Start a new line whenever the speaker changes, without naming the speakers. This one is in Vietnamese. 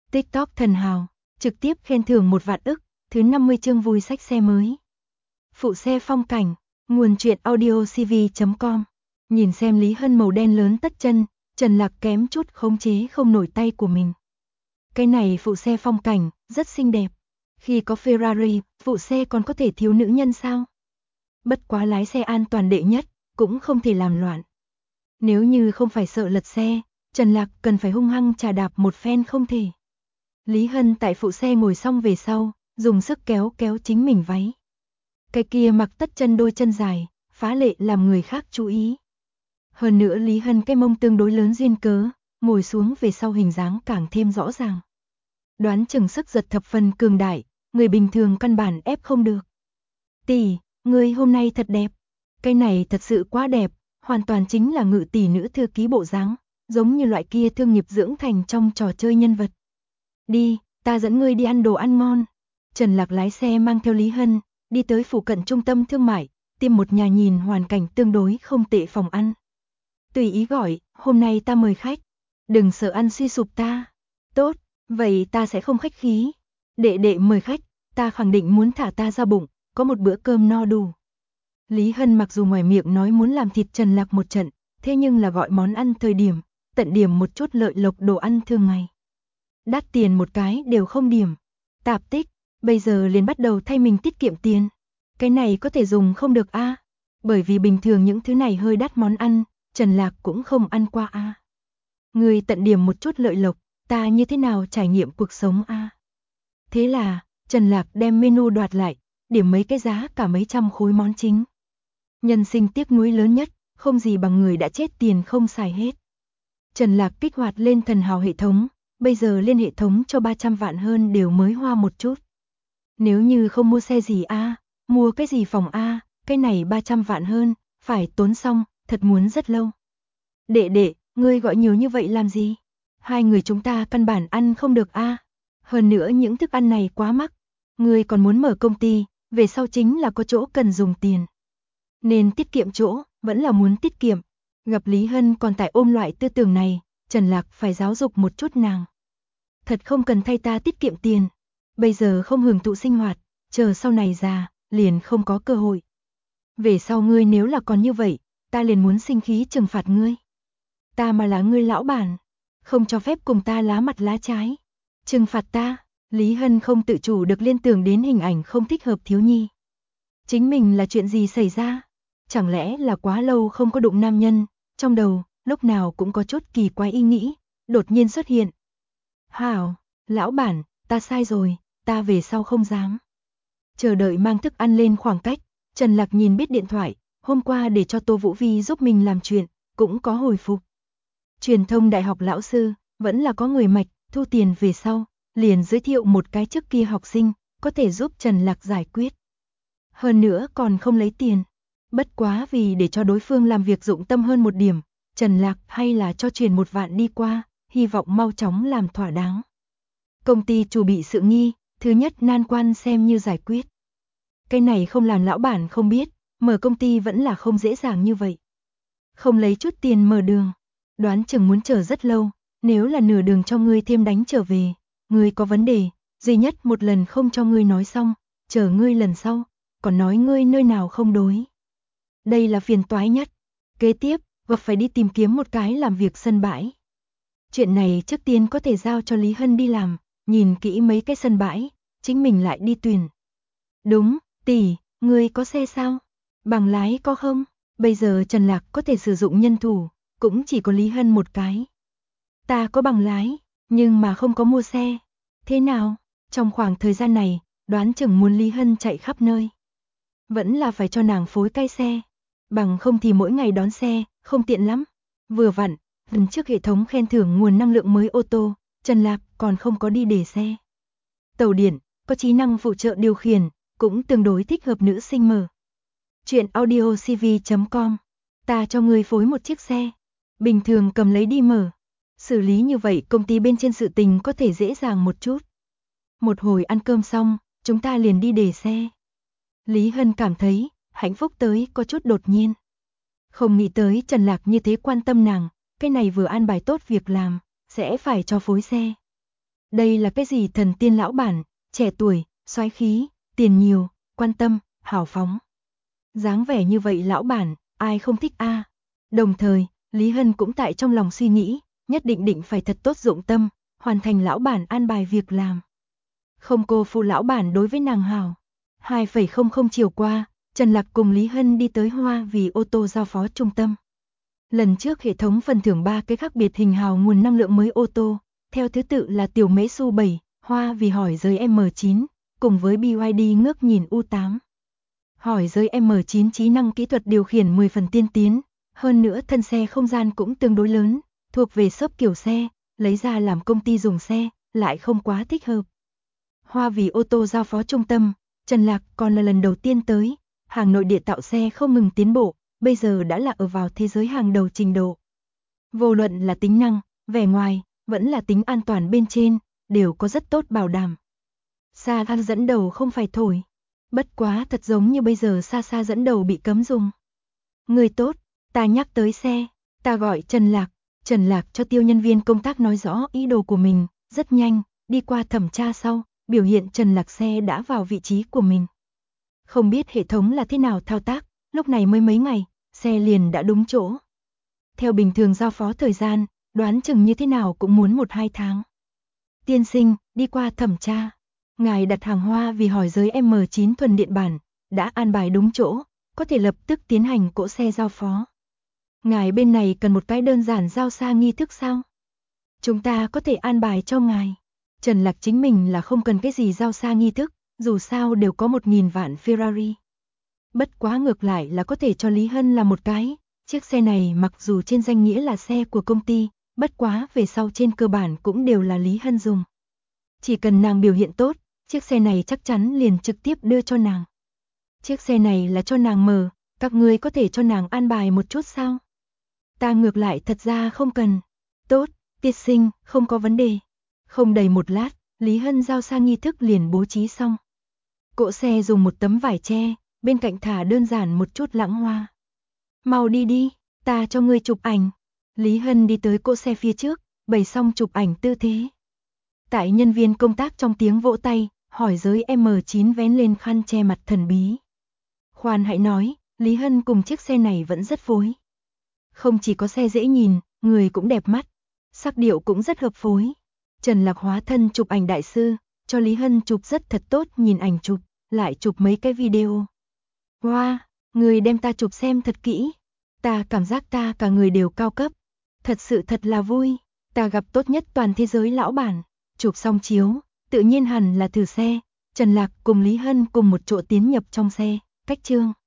TikTok thần hào, trực tiếp khen thưởng 1 vạn ức, thứ 50 chương vui sách xe mới. Phụ xe phong cảnh, nguồn truyện audiocv.com. Nhìn xem Lý Hân màu đen lớn tất chân, Trần Lạc kém chút khống chế không nổi tay của mình. Cái này phụ xe phong cảnh, rất xinh đẹp. Khi có Ferrari, phụ xe còn có thể thiếu nữ nhân sao? Bất quá lái xe an toàn đệ nhất, cũng không thể làm loạn. Nếu như không phải sợ lật xe, Trần Lạc cần phải hung hăng chà đạp một phen không thể. Lý Hân tại phụ xe ngồi xong về sau, dùng sức kéo kéo chính mình váy. Cái kia mặc tất chân đôi chân dài, phá lệ làm người khác chú ý. Hơn nữa Lý Hân cái mông tương đối lớn duyên cớ, ngồi xuống về sau hình dáng càng thêm rõ ràng. Đoán chừng sức giật thập phần cường đại, người bình thường căn bản ép không được. Tỷ, ngươi hôm nay thật đẹp. Cái này thật sự quá đẹp, hoàn toàn chính là ngự tỷ nữ thư ký bộ dáng, giống như loại kia thương nghiệp dưỡng thành trong trò chơi nhân vật. Đi, ta dẫn ngươi đi ăn đồ ăn ngon. Trần Lạc lái xe mang theo Lý Hân, đi tới phụ cận trung tâm thương mại, tìm một nhà nhìn hoàn cảnh tương đối không tệ phòng ăn. Tùy ý gọi, hôm nay ta mời khách. Đừng sợ ăn suy sụp ta. Tốt, vậy ta sẽ không khách khí. Đệ đệ mời khách, ta khẳng định muốn thả ta ra bụng, có một bữa cơm no đủ. Lý Hân mặc dù ngoài miệng nói muốn làm thịt Trần Lạc một trận, thế nhưng là gọi món ăn thời điểm, tận điểm một chút lợi lộc đồ ăn thường ngày. Đắt tiền một cái đều không điểm. Tạp tích, bây giờ liền bắt đầu thay mình tiết kiệm tiền. Cái này có thể dùng không được a? Bởi vì bình thường những thứ này hơi đắt món ăn, Trần Lạc cũng không ăn qua a. Người tận điểm một chút lợi lộc, ta như thế nào trải nghiệm cuộc sống a? Thế là, Trần Lạc đem menu đoạt lại, điểm mấy cái giá cả mấy trăm khối món chính. Nhân sinh tiếc nuối lớn nhất, không gì bằng người đã chết tiền không xài hết. Trần Lạc kích hoạt lên thần hào hệ thống, bây giờ lên hệ thống cho 300 vạn hơn đều mới hoa một chút. Nếu như không mua xe gì a, mua cái gì phòng a, cái này 300 vạn hơn, phải tốn xong, thật muốn rất lâu. Đệ đệ, ngươi gọi nhiều như vậy làm gì? Hai người chúng ta căn bản ăn không được a. Hơn nữa những thức ăn này quá mắc. Ngươi còn muốn mở công ty, về sau chính là có chỗ cần dùng tiền. Nên tiết kiệm chỗ, vẫn là muốn tiết kiệm. Gặp Lý Hân còn tại ôm loại tư tưởng này, Trần Lạc phải giáo dục một chút nàng. Thật không cần thay ta tiết kiệm tiền. Bây giờ không hưởng thụ sinh hoạt, chờ sau này già, liền không có cơ hội. Về sau ngươi nếu là còn như vậy, ta liền muốn sinh khí trừng phạt ngươi. Ta mà là ngươi lão bản, không cho phép cùng ta lá mặt lá trái. Trừng phạt ta, Lý Hân không tự chủ được liên tưởng đến hình ảnh không thích hợp thiếu nhi. Chính mình là chuyện gì xảy ra? Chẳng lẽ là quá lâu không có đụng nam nhân, trong đầu, lúc nào cũng có chút kỳ quái ý nghĩ, đột nhiên xuất hiện. Hảo, lão bản, ta sai rồi, ta về sau không dám. Chờ đợi mang thức ăn lên khoảng cách, Trần Lạc nhìn biết điện thoại, hôm qua để cho Tô Vũ Vi giúp mình làm chuyện, cũng có hồi phục. Truyền thông đại học lão sư, vẫn là có người mạch, thu tiền về sau, liền giới thiệu một cái trước kia học sinh, có thể giúp Trần Lạc giải quyết. Hơn nữa còn không lấy tiền. Bất quá vì để cho đối phương làm việc dụng tâm hơn một điểm, Trần Lạc hay là cho truyền 1 vạn đi qua, hy vọng mau chóng làm thỏa đáng. Công ty chủ bị sự nghi, thứ nhất nan quan xem như giải quyết. Cái này không làm lão bản không biết, mở công ty vẫn là không dễ dàng như vậy. Không lấy chút tiền mở đường, đoán chừng muốn chờ rất lâu, nếu là nửa đường cho ngươi thêm đánh trở về, ngươi có vấn đề, duy nhất một lần không cho ngươi nói xong, chờ ngươi lần sau, còn nói ngươi nơi nào không đối. Đây là phiền toái nhất. Kế tiếp, gặp phải đi tìm kiếm một cái làm việc sân bãi. Chuyện này trước tiên có thể giao cho Lý Hân đi làm, nhìn kỹ mấy cái sân bãi, chính mình lại đi tuyển. Đúng, tỷ, ngươi có xe sao? Bằng lái có không? Bây giờ Trần Lạc có thể sử dụng nhân thủ, cũng chỉ có Lý Hân một cái. Ta có bằng lái, nhưng mà không có mua xe. Thế nào? Trong khoảng thời gian này, đoán chừng muốn Lý Hân chạy khắp nơi. Vẫn là phải cho nàng phối cai xe. Bằng không thì mỗi ngày đón xe, không tiện lắm. Vừa vặn, lần trước hệ thống khen thưởng nguồn năng lượng mới ô tô, Trần Lạc còn không có đi để xe. Tàu điện, có trí năng phụ trợ điều khiển, cũng tương đối thích hợp nữ sinh mở. Chuyện audiocv.com. Ta cho ngươi phối một chiếc xe. Bình thường cầm lấy đi mở. Xử lý như vậy công ty bên trên sự tình có thể dễ dàng một chút. Một hồi ăn cơm xong, chúng ta liền đi để xe. Lý Hân cảm thấy, hạnh phúc tới có chút đột nhiên. Không nghĩ tới Trần Lạc như thế quan tâm nàng, cái này vừa an bài tốt việc làm, sẽ phải cho phối xe. Đây là cái gì thần tiên lão bản, trẻ tuổi, soái khí, tiền nhiều, quan tâm, hào phóng. Dáng vẻ như vậy lão bản, ai không thích a? Đồng thời, Lý Hân cũng tại trong lòng suy nghĩ, nhất định phải thật tốt dụng tâm, hoàn thành lão bản an bài việc làm. Không cô phụ lão bản đối với nàng hảo. 2,00 chiều qua, Trần Lạc cùng Lý Hân đi tới Hoa Vì ô tô giao phó trung tâm. Lần trước hệ thống phần thưởng 3 cái khác biệt hình hào nguồn năng lượng mới ô tô, theo thứ tự là tiểu mễ Su 7, Hoa Vì hỏi giới M9, cùng với BYD ngước nhìn U8. Hỏi giới M9 trí năng kỹ thuật điều khiển 10 phần tiên tiến, hơn nữa thân xe không gian cũng tương đối lớn, thuộc về shop kiểu xe, lấy ra làm công ty dùng xe, lại không quá thích hợp. Hoa Vì ô tô giao phó trung tâm, Trần Lạc còn là lần đầu tiên tới, hàng nội địa tạo xe không ngừng tiến bộ, bây giờ đã là ở vào thế giới hàng đầu trình độ. Vô luận là tính năng, vẻ ngoài, vẫn là tính an toàn bên trên, đều có rất tốt bảo đảm. Xa than dẫn đầu không phải thổi. Bất quá thật giống như bây giờ xa dẫn đầu bị cấm dùng. Người tốt, ta nhắc tới xe, ta gọi Trần Lạc. Trần Lạc cho Tiêu nhân viên công tác nói rõ ý đồ của mình, rất nhanh, đi qua thẩm tra sau, biểu hiện Trần Lạc xe đã vào vị trí của mình. Không biết hệ thống là thế nào thao tác, lúc này mới mấy ngày, xe liền đã đúng chỗ. Theo bình thường giao phó thời gian, đoán chừng như thế nào cũng muốn 1-2 tháng. Tiên sinh, đi qua thẩm tra. Ngài đặt hàng Hoa Vì hỏi giới M9 thuần điện bản, đã an bài đúng chỗ, có thể lập tức tiến hành cỗ xe giao phó. Ngài bên này cần một cái đơn giản giao xa nghi thức sao? Chúng ta có thể an bài cho ngài. Trần Lạc chính mình là không cần cái gì giao xa nghi thức, dù sao đều có 1000 vạn Ferrari. Bất quá ngược lại là có thể cho Lý Hân là một cái, chiếc xe này mặc dù trên danh nghĩa là xe của công ty, bất quá về sau trên cơ bản cũng đều là Lý Hân dùng. Chỉ cần nàng biểu hiện tốt, chiếc xe này chắc chắn liền trực tiếp đưa cho nàng. Chiếc xe này là cho nàng mở, các ngươi có thể cho nàng an bài một chút sao? Ta ngược lại thật ra không cần. Tốt, tiên sinh, không có vấn đề. Không đầy một lát, Lý Hân giao xa nghi thức liền bố trí xong. Cỗ xe dùng một tấm vải che, bên cạnh thả đơn giản một chút lãng hoa. Mau đi đi, ta cho ngươi chụp ảnh. Lý Hân đi tới cỗ xe phía trước, bày xong chụp ảnh tư thế. Tại nhân viên công tác trong tiếng vỗ tay, hỏi giới M9 vén lên khăn che mặt thần bí. Khoan hãy nói, Lý Hân cùng chiếc xe này vẫn rất phối. Không chỉ có xe dễ nhìn, người cũng đẹp mắt, sắc điệu cũng rất hợp phối. Trần Lạc hóa thân chụp ảnh đại sư, cho Lý Hân chụp rất thật tốt, nhìn ảnh chụp, lại chụp mấy cái video. Wow, người đem ta chụp xem thật kỹ. Ta cảm giác ta cả người đều cao cấp. Thật sự thật là vui, ta gặp tốt nhất toàn thế giới lão bản. Chụp xong chiếu, tự nhiên hẳn là thử xe. Trần Lạc cùng Lý Hân cùng một chỗ tiến nhập trong xe, cách chương.